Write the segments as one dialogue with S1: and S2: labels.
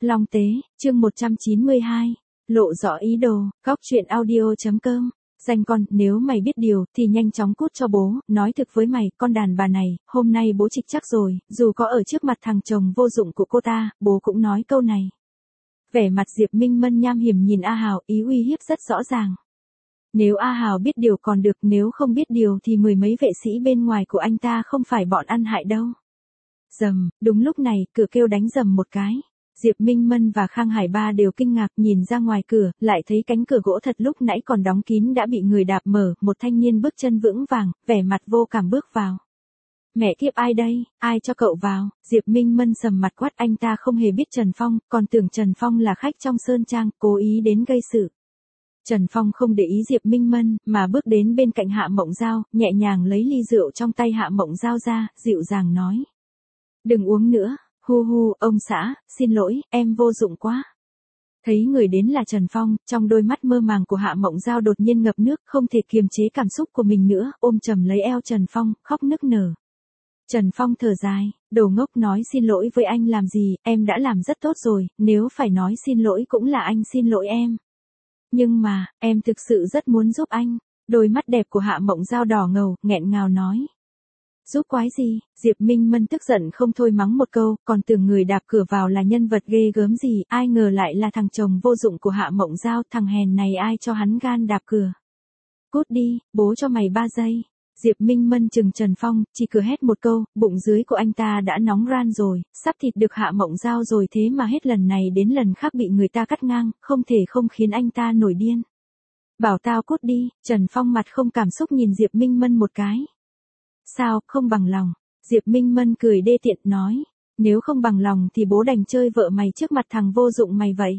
S1: Long Tế, chương 192, lộ rõ ý đồ, góc chuyện audio.com. Danh con, nếu mày biết điều, thì nhanh chóng cút cho bố, nói thực với mày, con đàn bà này, hôm nay bố trịch chắc rồi, dù có ở trước mặt thằng chồng vô dụng của cô ta, bố cũng nói câu này. Vẻ mặt Diệp Minh Mân nham hiểm nhìn A Hào, ý uy hiếp rất rõ ràng. Nếu A Hào biết điều còn được, nếu không biết điều thì mười mấy vệ sĩ bên ngoài của anh ta không phải bọn ăn hại đâu. Rầm, đúng lúc này, cửa kêu đánh rầm một cái. Diệp Minh Mân và Khang Hải Ba đều kinh ngạc nhìn ra ngoài cửa, lại thấy cánh cửa gỗ thật lúc nãy còn đóng kín đã bị người đạp mở, một thanh niên bước chân vững vàng, vẻ mặt vô cảm bước vào. Mẹ kiếp ai đây, ai cho cậu vào? Diệp Minh Mân sầm mặt quát, anh ta không hề biết Trần Phong, còn tưởng Trần Phong là khách trong sơn trang, cố ý đến gây sự. Trần Phong không để ý Diệp Minh Mân, mà bước đến bên cạnh Hạ Mộng Giao, nhẹ nhàng lấy ly rượu trong tay Hạ Mộng Giao ra, dịu dàng nói. Đừng uống nữa, hu hu, ông xã, xin lỗi, em vô dụng quá. Thấy người đến là Trần Phong, trong đôi mắt mơ màng của Hạ Mộng Giao đột nhiên ngập nước, không thể kiềm chế cảm xúc của mình nữa, ôm chầm lấy eo Trần Phong, khóc nức nở. Trần Phong thở dài, đồ ngốc, nói xin lỗi với anh làm gì, em đã làm rất tốt rồi, nếu phải nói xin lỗi cũng là anh xin lỗi em. Nhưng mà, em thực sự rất muốn giúp anh. Đôi mắt đẹp của Hạ Mộng Giao đỏ ngầu, nghẹn ngào nói. Giúp quái gì? Diệp Minh Mân tức giận không thôi mắng một câu, còn tưởng người đạp cửa vào là nhân vật ghê gớm gì, ai ngờ lại là thằng chồng vô dụng của Hạ Mộng Giao, thằng hèn này ai cho hắn gan đạp cửa. Cút đi, bố cho mày 3 giây. Diệp Minh Mân chừng Trần Phong, chỉ cửa hét một câu, bụng dưới của anh ta đã nóng ran rồi, sắp thịt được Hạ Mộng Giao rồi, thế mà hết lần này đến lần khác bị người ta cắt ngang, không thể không khiến anh ta nổi điên. Bảo tao cút đi, Trần Phong mặt không cảm xúc nhìn Diệp Minh Mân một cái. Sao, không bằng lòng? Diệp Minh Mân cười đê tiện nói, nếu không bằng lòng thì bố đành chơi vợ mày trước mặt thằng vô dụng mày vậy.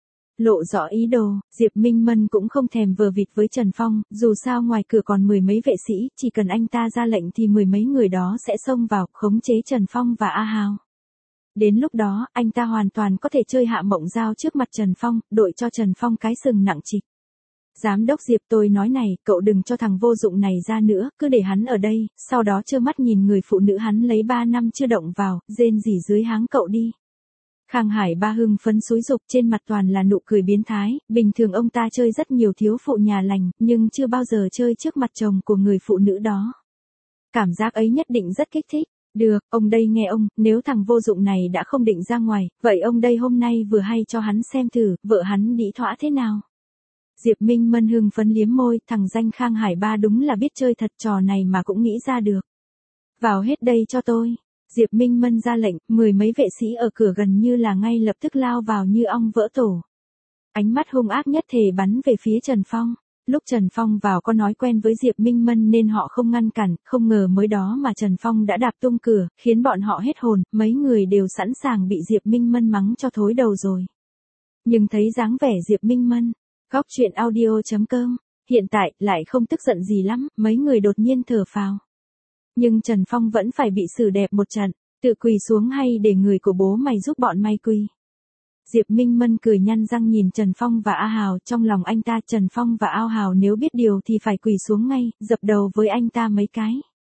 S1: Lộ rõ ý đồ, Diệp Minh Mân cũng không thèm vờ vịt với Trần Phong, dù sao ngoài cửa còn mười mấy vệ sĩ, chỉ cần anh ta ra lệnh thì mười mấy người đó sẽ xông vào, khống chế Trần Phong và A Hào. Đến lúc đó, anh ta hoàn toàn có thể chơi Hạ Mộng Giao trước mặt Trần Phong, đội cho Trần Phong cái sừng nặng trịch. Giám đốc Diệp, tôi nói này, cậu đừng cho thằng vô dụng này ra nữa, cứ để hắn ở đây, sau đó trơ mắt nhìn người phụ nữ hắn lấy 3 năm chưa động vào, rên rỉ dưới háng cậu đi. Khang Hải Ba hưng phấn xúi dục, trên mặt toàn là nụ cười biến thái, bình thường ông ta chơi rất nhiều thiếu phụ nhà lành, nhưng chưa bao giờ chơi trước mặt chồng của người phụ nữ đó. Cảm giác ấy nhất định rất kích thích. Được, ông đây nghe ông, nếu thằng vô dụng này đã không định ra ngoài, vậy ông đây hôm nay vừa hay cho hắn xem thử, vợ hắn đĩ thỏa thế nào. Diệp Minh Mân hưng phấn liếm môi, thằng danh Khang Hải Ba đúng là biết chơi thật, trò này mà cũng nghĩ ra được. Vào hết đây cho tôi. Diệp Minh Mân ra lệnh, mười mấy vệ sĩ ở cửa gần như là ngay lập tức lao vào như ong vỡ tổ. Ánh mắt hung ác nhất thể bắn về phía Trần Phong. Lúc Trần Phong vào có nói quen với Diệp Minh Mân nên họ không ngăn cản, không ngờ mới đó mà Trần Phong đã đạp tung cửa, khiến bọn họ hết hồn, mấy người đều sẵn sàng bị Diệp Minh Mân mắng cho thối đầu rồi. Nhưng thấy dáng vẻ Diệp Minh Mân, góc chuyện audio.com, hiện tại lại không tức giận gì lắm, mấy người đột nhiên thở phào. Nhưng Trần Phong vẫn phải bị xử đẹp một trận, tự quỳ xuống hay để người của bố mày giúp bọn mày quỳ. Diệp Minh Mân cười nhăn răng nhìn Trần Phong và A Hào, trong lòng anh ta Trần Phong và A Hào nếu biết điều thì phải quỳ xuống ngay, dập đầu với anh ta mấy cái.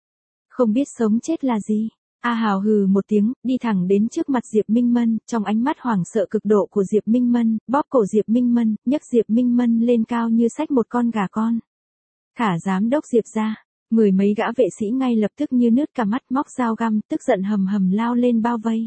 S1: Không biết sống chết là gì. A Hào hừ một tiếng, đi thẳng đến trước mặt Diệp Minh Mân, trong ánh mắt hoảng sợ cực độ của Diệp Minh Mân, bóp cổ Diệp Minh Mân, nhấc Diệp Minh Mân lên cao như xách một con gà con. Thả giám đốc Diệp ra. Mười mấy gã vệ sĩ ngay lập tức như nước cả mắt, móc dao găm, tức giận hầm hầm lao lên bao vây.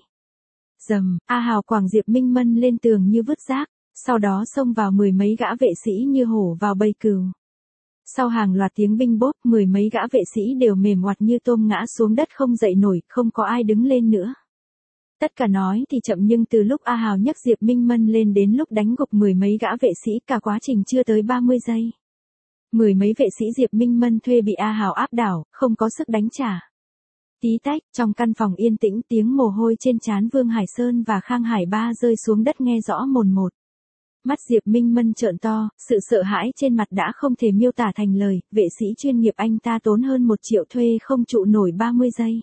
S1: Rầm, A Hào quàng Diệp Minh Mân lên tường như vứt rác, sau đó xông vào mười mấy gã vệ sĩ như hổ vào bầy cừu. Sau hàng loạt tiếng binh bốp, mười mấy gã vệ sĩ đều mềm oặt như tôm ngã xuống đất không dậy nổi, không có ai đứng lên nữa. Tất cả nói thì chậm nhưng từ lúc A Hào nhấc Diệp Minh Mân lên đến lúc đánh gục mười mấy gã vệ sĩ cả quá trình chưa tới 30 giây. Mười mấy vệ sĩ Diệp Minh Mân thuê bị A Hào áp đảo, không có sức đánh trả. Tí tách, trong căn phòng yên tĩnh tiếng mồ hôi trên trán Vương Hải Sơn và Khang Hải Ba rơi xuống đất nghe rõ mồn một. Mắt Diệp Minh Mân trợn to, sự sợ hãi trên mặt đã không thể miêu tả thành lời, vệ sĩ chuyên nghiệp anh ta tốn hơn 1 triệu thuê không trụ nổi 30 giây.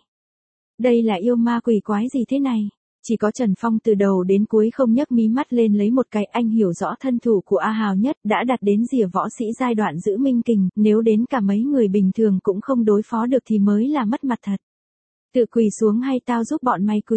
S1: Đây là yêu ma quỷ quái gì thế này? Chỉ có Trần Phong từ đầu đến cuối không nhấc mí mắt lên lấy một cái, anh hiểu rõ thân thủ của A Hào nhất đã đạt đến rìa võ sĩ giai đoạn giữ minh kình, nếu đến cả mấy người bình thường cũng không đối phó được thì mới là mất mặt thật. Tự quỳ xuống hay tao giúp bọn mày quỳ?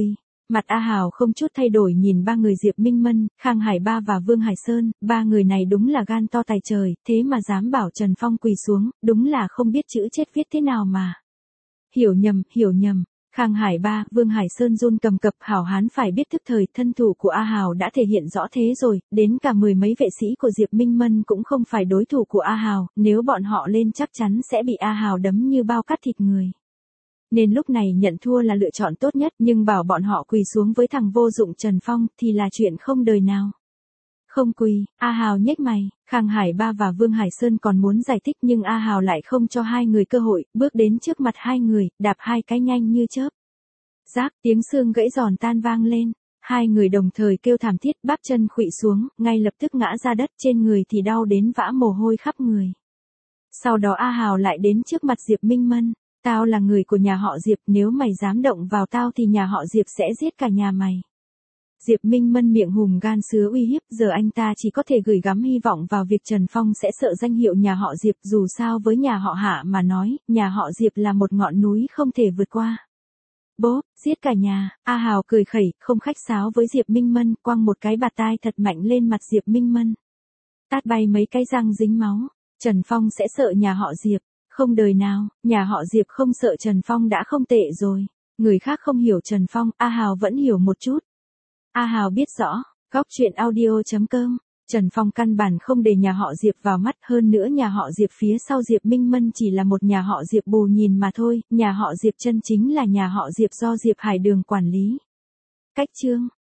S1: Mặt A Hào không chút thay đổi nhìn ba người Diệp Minh Mân, Khang Hải Ba và Vương Hải Sơn, ba người này đúng là gan to tài trời, thế mà dám bảo Trần Phong quỳ xuống, đúng là không biết chữ chết viết thế nào mà. Hiểu nhầm. Khang Hải Ba, Vương Hải Sơn run cầm cập, hảo hán phải biết thức thời, thân thủ của A Hào đã thể hiện rõ thế rồi, đến cả mười mấy vệ sĩ của Diệp Minh Mân cũng không phải đối thủ của A Hào, nếu bọn họ lên chắc chắn sẽ bị A Hào đấm như bao cắt thịt người. Nên lúc này nhận thua là lựa chọn tốt nhất, nhưng bảo bọn họ quỳ xuống với thằng vô dụng Trần Phong thì là chuyện không đời nào. Không quỳ, A Hào nhếch mày, Khang Hải Ba và Vương Hải Sơn còn muốn giải thích nhưng A Hào lại không cho hai người cơ hội, bước đến trước mặt hai người, đạp hai cái nhanh như chớp. Rác, tiếng xương gãy giòn tan vang lên, hai người đồng thời kêu thảm thiết, bắp chân khuỵu xuống, ngay lập tức ngã ra đất, trên người thì đau đến vã mồ hôi khắp người. Sau đó A Hào lại đến trước mặt Diệp Minh Mân, tao là người của nhà họ Diệp, nếu mày dám động vào tao thì nhà họ Diệp sẽ giết cả nhà mày. Diệp Minh Mân miệng hùm gan sứa uy hiếp, giờ anh ta chỉ có thể gửi gắm hy vọng vào việc Trần Phong sẽ sợ danh hiệu nhà họ Diệp, dù sao với nhà họ Hạ mà nói, nhà họ Diệp là một ngọn núi không thể vượt qua. Bố, giết cả nhà, A Hào cười khẩy, không khách sáo với Diệp Minh Mân, quăng một cái bạt tai thật mạnh lên mặt Diệp Minh Mân. Tát bay mấy cái răng dính máu, Trần Phong sẽ sợ nhà họ Diệp, không đời nào, nhà họ Diệp không sợ Trần Phong đã không tệ rồi. Người khác không hiểu Trần Phong, A Hào vẫn hiểu một chút. A Hào biết rõ, góc chuyện audio.com, Trần Phong căn bản không để nhà họ Diệp vào mắt, hơn nữa nhà họ Diệp phía sau Diệp Minh Mân chỉ là một nhà họ Diệp bù nhìn mà thôi, nhà họ Diệp chân chính là nhà họ Diệp do Diệp Hải Đường quản lý. Cách chương